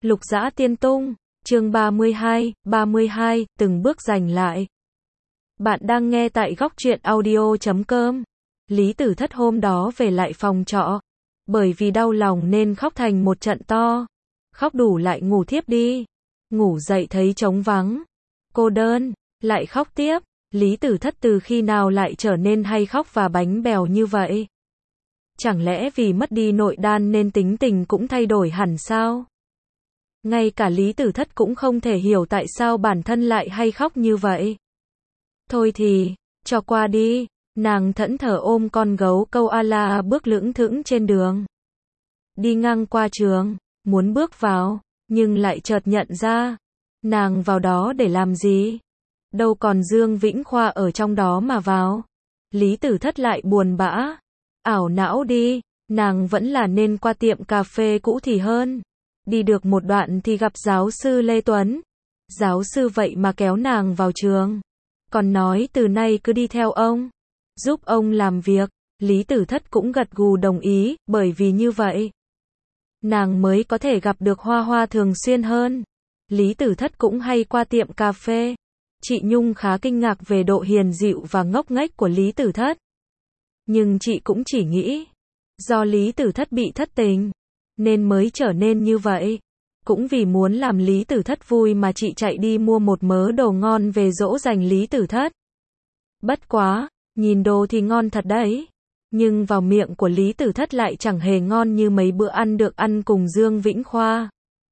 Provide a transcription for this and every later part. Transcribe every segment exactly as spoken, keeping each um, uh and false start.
Lục Dã Tiên Tung, chương ba mươi hai, ba mươi hai, từng bước giành lại. Bạn đang nghe tại góc truyện audio chấm com. Lý Tử Thất hôm đó về lại phòng trọ, bởi vì đau lòng nên khóc thành một trận to. Khóc đủ lại ngủ thiếp đi. Ngủ dậy thấy trống vắng, cô đơn, lại khóc tiếp. Lý Tử Thất từ khi nào lại trở nên hay khóc và bánh bèo như vậy? Chẳng lẽ vì mất đi nội đan nên tính tình cũng thay đổi hẳn sao? Ngay cả Lý Tử Thất cũng không thể hiểu tại sao bản thân lại hay khóc như vậy. Thôi thì, cho qua đi. Nàng thẫn thờ ôm con gấu câu a-la bước lững thững trên đường. Đi ngang qua trường, muốn bước vào, nhưng lại chợt nhận ra, nàng vào đó để làm gì? Đâu còn Dương Vĩnh Khoa ở trong đó mà vào. Lý Tử Thất lại buồn bã, ảo não đi, nàng vẫn là nên qua tiệm cà phê cũ thì hơn. Đi được một đoạn thì gặp giáo sư Lê Tuấn. Giáo sư vậy mà kéo nàng vào trường, còn nói từ nay cứ đi theo ông, giúp ông làm việc. Lý Tử Thất cũng gật gù đồng ý, bởi vì như vậy nàng mới có thể gặp được Hoa Hoa thường xuyên hơn. Lý Tử Thất cũng hay qua tiệm cà phê. Chị Nhung khá kinh ngạc về độ hiền dịu và ngốc nghếch của Lý Tử Thất. Nhưng chị cũng chỉ nghĩ, do Lý Tử Thất bị thất tình, nên mới trở nên như vậy. Cũng vì muốn làm Lý Tử Thất vui mà chị chạy đi mua một mớ đồ ngon về dỗ dành Lý Tử Thất. Bất quá, nhìn đồ thì ngon thật đấy, nhưng vào miệng của Lý Tử Thất lại chẳng hề ngon như mấy bữa ăn được ăn cùng Dương Vĩnh Khoa.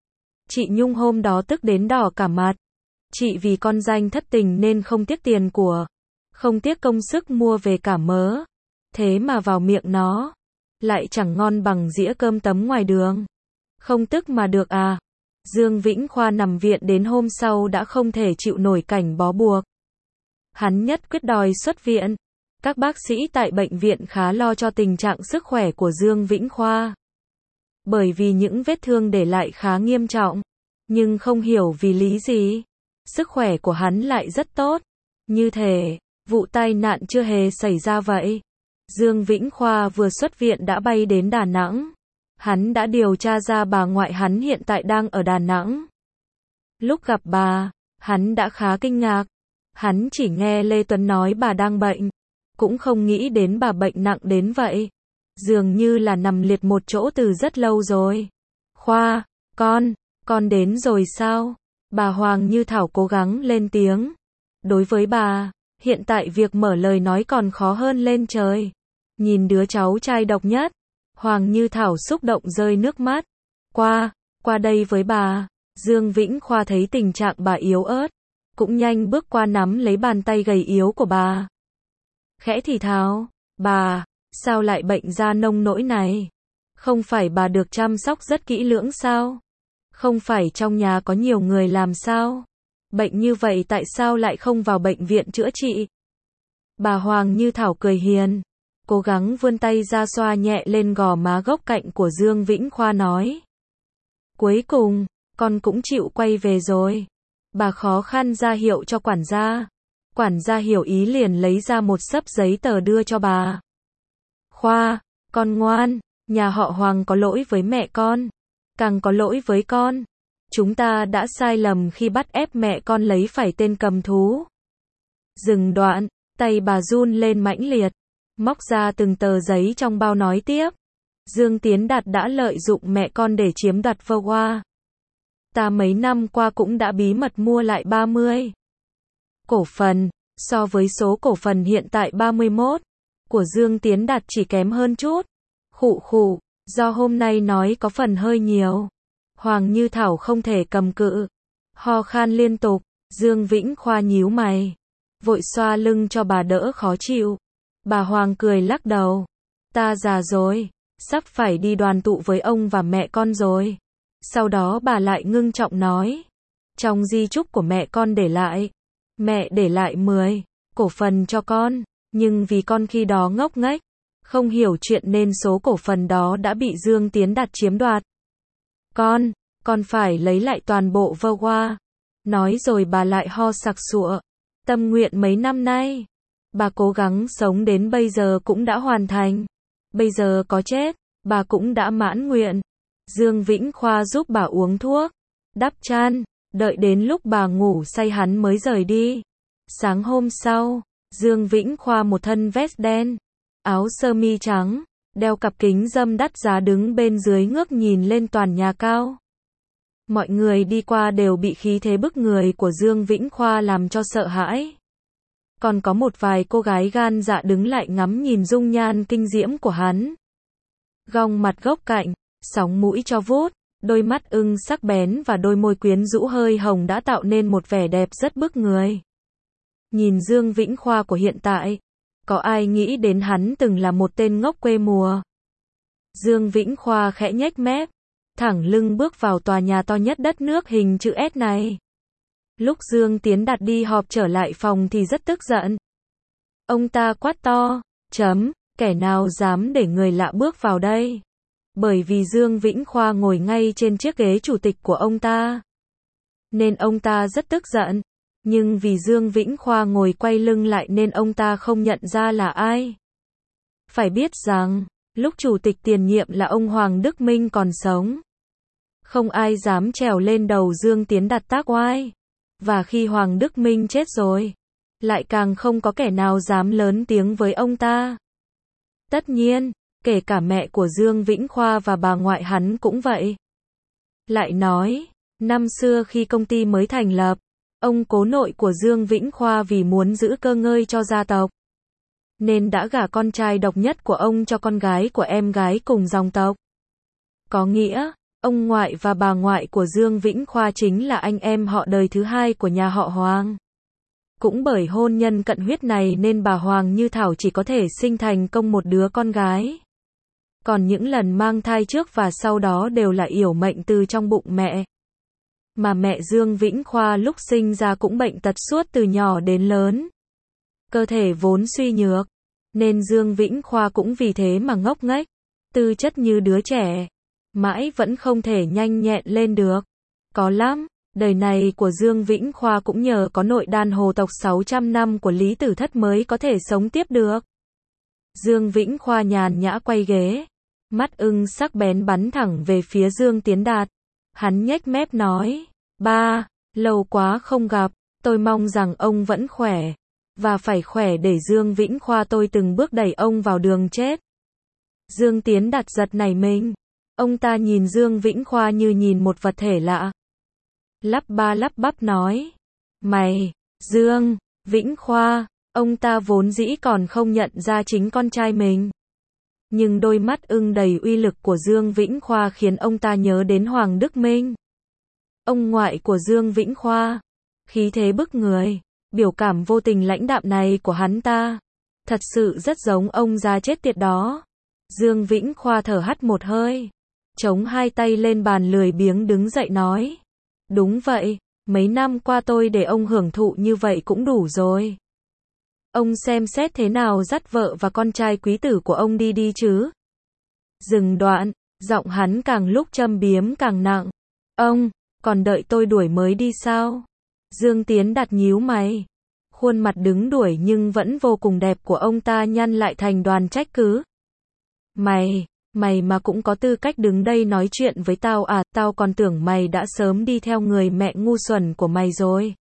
Chị Nhung hôm đó tức đến đỏ cả mặt. Chị vì con danh thất tình nên không tiếc tiền của, không tiếc công sức mua về cả mớ. Thế mà vào miệng nó, lại chẳng ngon bằng dĩa cơm tấm ngoài đường. Không tức mà được à. Dương Vĩnh Khoa nằm viện đến hôm sau đã không thể chịu nổi cảnh bó buộc. Hắn nhất quyết đòi xuất viện. Các bác sĩ tại bệnh viện khá lo cho tình trạng sức khỏe của Dương Vĩnh Khoa, bởi vì những vết thương để lại khá nghiêm trọng. Nhưng không hiểu vì lý gì, sức khỏe của hắn lại rất tốt, như thể vụ tai nạn chưa hề xảy ra vậy. Dương Vĩnh Khoa vừa xuất viện đã bay đến Đà Nẵng. Hắn đã điều tra ra bà ngoại hắn hiện tại đang ở Đà Nẵng. Lúc gặp bà, hắn đã khá kinh ngạc. Hắn chỉ nghe Lê Tuấn nói bà đang bệnh, cũng không nghĩ đến bà bệnh nặng đến vậy. Dường như là nằm liệt một chỗ từ rất lâu rồi. Khoa, con, con đến rồi sao? Bà Hoàng Như Thảo cố gắng lên tiếng. Đối với bà, hiện tại việc mở lời nói còn khó hơn lên trời. Nhìn đứa cháu trai độc nhất, Hoàng Như Thảo xúc động rơi nước mắt. Qua, qua đây với bà. Dương Vĩnh Khoa thấy tình trạng bà yếu ớt, cũng nhanh bước qua nắm lấy bàn tay gầy yếu của bà. Khẽ thì thào, bà, sao lại bệnh ra nông nỗi này? Không phải bà được chăm sóc rất kỹ lưỡng sao? Không phải trong nhà có nhiều người làm sao? Bệnh như vậy tại sao lại không vào bệnh viện chữa trị? Bà Hoàng Như Thảo cười hiền, cố gắng vươn tay ra xoa nhẹ lên gò má góc cạnh của Dương Vĩnh Khoa nói. Cuối cùng, con cũng chịu quay về rồi. Bà khó khăn ra hiệu cho quản gia. Quản gia hiểu ý liền lấy ra một xấp giấy tờ đưa cho bà. Khoa, con ngoan, nhà họ Hoàng có lỗi với mẹ con, càng có lỗi với con. Chúng ta đã sai lầm khi bắt ép mẹ con lấy phải tên cầm thú. Dừng đoạn, tay bà run lên mãnh liệt, móc ra từng tờ giấy trong bao nói tiếp. Dương Tiến Đạt đã lợi dụng mẹ con để chiếm đoạt vơ hoa. Ta mấy năm qua cũng đã bí mật mua lại ba mươi cổ phần, so với số cổ phần hiện tại ba mươi mốt của Dương Tiến Đạt chỉ kém hơn chút. Khụ khụ, do hôm nay nói có phần hơi nhiều. Hoàng Như Thảo không thể cầm cự, ho khan liên tục. Dương Vĩnh Khoa nhíu mày, vội xoa lưng cho bà đỡ khó chịu. Bà Hoàng cười lắc đầu. Ta già rồi, sắp phải đi đoàn tụ với ông và mẹ con rồi. Sau đó bà lại ngưng trọng nói, trong di chúc của mẹ con để lại, mẹ để lại mười cổ phần cho con, nhưng vì con khi đó ngốc nghếch, không hiểu chuyện nên số cổ phần đó đã bị Dương Tiến Đạt chiếm đoạt. Con, con phải lấy lại toàn bộ vơ hoa. Nói rồi bà lại ho sặc sụa. Tâm nguyện mấy năm nay, bà cố gắng sống đến bây giờ cũng đã hoàn thành. Bây giờ có chết, bà cũng đã mãn nguyện. Dương Vĩnh Khoa giúp bà uống thuốc, đắp chăn, đợi đến lúc bà ngủ say hắn mới rời đi. Sáng hôm sau, Dương Vĩnh Khoa một thân vest đen, áo sơ mi trắng, đeo cặp kính râm đắt giá đứng bên dưới ngước nhìn lên toàn nhà cao. Mọi người đi qua đều bị khí thế bức người của Dương Vĩnh Khoa làm cho sợ hãi. Còn có một vài cô gái gan dạ đứng lại ngắm nhìn dung nhan kinh diễm của hắn. Gong mặt gốc cạnh, sóng mũi cho vút, đôi mắt ưng sắc bén và đôi môi quyến rũ hơi hồng đã tạo nên một vẻ đẹp rất bức người. Nhìn Dương Vĩnh Khoa của hiện tại, có ai nghĩ đến hắn từng là một tên ngốc quê mùa. Dương Vĩnh Khoa khẽ nhếch mép, thẳng lưng bước vào tòa nhà to nhất đất nước hình chữ S này. Lúc Dương Tiến Đạt đi họp trở lại phòng thì rất tức giận. Ông ta quát to, chấm, kẻ nào dám để người lạ bước vào đây? Bởi vì Dương Vĩnh Khoa ngồi ngay trên chiếc ghế chủ tịch của ông ta. Nên ông ta rất tức giận. Nhưng vì Dương Vĩnh Khoa ngồi quay lưng lại nên ông ta không nhận ra là ai. Phải biết rằng, lúc chủ tịch tiền nhiệm là ông Hoàng Đức Minh còn sống, không ai dám trèo lên đầu Dương Tiến Đạt tác oai. Và khi Hoàng Đức Minh chết rồi, lại càng không có kẻ nào dám lớn tiếng với ông ta. Tất nhiên, kể cả mẹ của Dương Vĩnh Khoa và bà ngoại hắn cũng vậy. Lại nói, năm xưa khi công ty mới thành lập, ông cố nội của Dương Vĩnh Khoa vì muốn giữ cơ ngơi cho gia tộc, nên đã gả con trai độc nhất của ông cho con gái của em gái cùng dòng tộc. Có nghĩa, ông ngoại và bà ngoại của Dương Vĩnh Khoa chính là anh em họ đời thứ hai của nhà họ Hoàng. Cũng bởi hôn nhân cận huyết này nên bà Hoàng Như Thảo chỉ có thể sinh thành công một đứa con gái. Còn những lần mang thai trước và sau đó đều là yểu mệnh từ trong bụng mẹ. Mà mẹ Dương Vĩnh Khoa lúc sinh ra cũng bệnh tật suốt từ nhỏ đến lớn. Cơ thể vốn suy nhược, nên Dương Vĩnh Khoa cũng vì thế mà ngốc nghếch, tư chất như đứa trẻ, mãi vẫn không thể nhanh nhẹn lên được. Có lắm, đời này của Dương Vĩnh Khoa cũng nhờ có nội đan hồ tộc sáu trăm năm của Lý Tử Thất mới có thể sống tiếp được. Dương Vĩnh Khoa nhàn nhã quay ghế, mắt ưng sắc bén bắn thẳng về phía Dương Tiến Đạt. Hắn nhếch mép nói, ba, lâu quá không gặp, tôi mong rằng ông vẫn khỏe, và phải khỏe để Dương Vĩnh Khoa tôi từng bước đẩy ông vào đường chết. Dương Tiến Đạt giật nảy mình, ông ta nhìn Dương Vĩnh Khoa như nhìn một vật thể lạ. Lắp ba lắp bắp nói, mày, Dương Vĩnh Khoa, ông ta vốn dĩ còn không nhận ra chính con trai mình. Nhưng đôi mắt ưng đầy uy lực của Dương Vĩnh Khoa khiến ông ta nhớ đến Hoàng Đức Minh, ông ngoại của Dương Vĩnh Khoa. Khí thế bức người, biểu cảm vô tình lãnh đạm này của hắn ta, thật sự rất giống ông già chết tiệt đó. Dương Vĩnh Khoa thở hắt một hơi, chống hai tay lên bàn lười biếng đứng dậy nói, đúng vậy, mấy năm qua tôi để ông hưởng thụ như vậy cũng đủ rồi. Ông xem xét thế nào dắt vợ và con trai quý tử của ông đi đi chứ. Dừng đoạn, giọng hắn càng lúc châm biếm càng nặng. Ông, còn đợi tôi đuổi mới đi sao? Dương Tiến Đạt nhíu mày. Khuôn mặt đứng đuổi nhưng vẫn vô cùng đẹp của ông ta nhăn lại thành đoàn trách cứ. Mày, mày mà cũng có tư cách đứng đây nói chuyện với tao à, tao còn tưởng mày đã sớm đi theo người mẹ ngu xuẩn của mày rồi.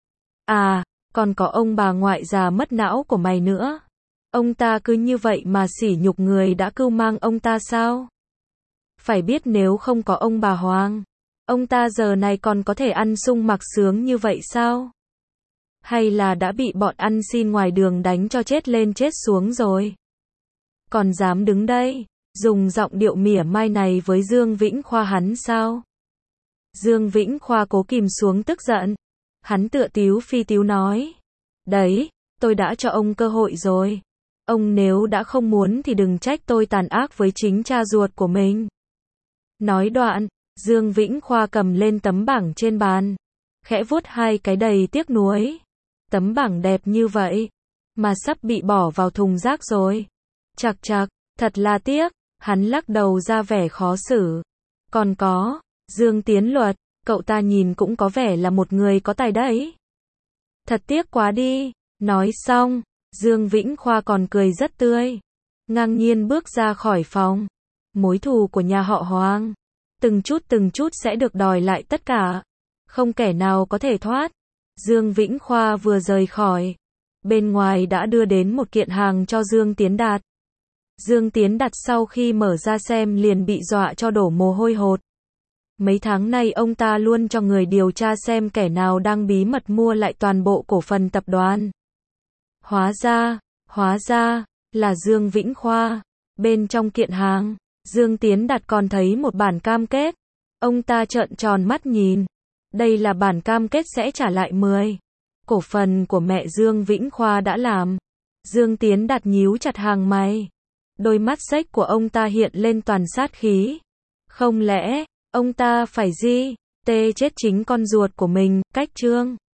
À, còn có ông bà ngoại già mất não của mày nữa. Ông ta cứ như vậy mà sỉ nhục người đã cưu mang ông ta sao? Phải biết nếu không có ông bà Hoàng, ông ta giờ này còn có thể ăn sung mặc sướng như vậy sao? Hay là đã bị bọn ăn xin ngoài đường đánh cho chết lên chết xuống rồi? Còn dám đứng đây, dùng giọng điệu mỉa mai này với Dương Vĩnh Khoa hắn sao? Dương Vĩnh Khoa cố kìm xuống tức giận. Hắn tựa tíu phi tíu nói. Đấy, tôi đã cho ông cơ hội rồi. Ông nếu đã không muốn thì đừng trách tôi tàn ác với chính cha ruột của mình. Nói đoạn, Dương Vĩnh Khoa cầm lên tấm bảng trên bàn, khẽ vuốt hai cái đầy tiếc nuối. Tấm bảng đẹp như vậy, mà sắp bị bỏ vào thùng rác rồi. Chạc chạc, thật là tiếc. Hắn lắc đầu ra vẻ khó xử. Còn có, Dương Tiến Luật, cậu ta nhìn cũng có vẻ là một người có tài đấy. Thật tiếc quá đi. Nói xong, Dương Vĩnh Khoa còn cười rất tươi, ngang nhiên bước ra khỏi phòng. Mối thù của nhà họ Hoàng, từng chút từng chút sẽ được đòi lại tất cả. Không kẻ nào có thể thoát. Dương Vĩnh Khoa vừa rời khỏi. Bên ngoài đã đưa đến một kiện hàng cho Dương Tiến Đạt. Dương Tiến Đạt sau khi mở ra xem liền bị dọa cho đổ mồ hôi hột. Mấy tháng nay ông ta luôn cho người điều tra xem kẻ nào đang bí mật mua lại toàn bộ cổ phần tập đoàn. Hóa ra, hóa ra, là Dương Vĩnh Khoa. Bên trong kiện hàng, Dương Tiến Đạt còn thấy một bản cam kết. Ông ta trợn tròn mắt nhìn. Đây là bản cam kết sẽ trả lại mười cổ phần của mẹ Dương Vĩnh Khoa đã làm. Dương Tiến Đạt nhíu chặt hàng mày. Đôi mắt xếch của ông ta hiện lên toàn sát khí. Không lẽ, ông ta phải gì? Tê chết chính con ruột của mình, cách Trương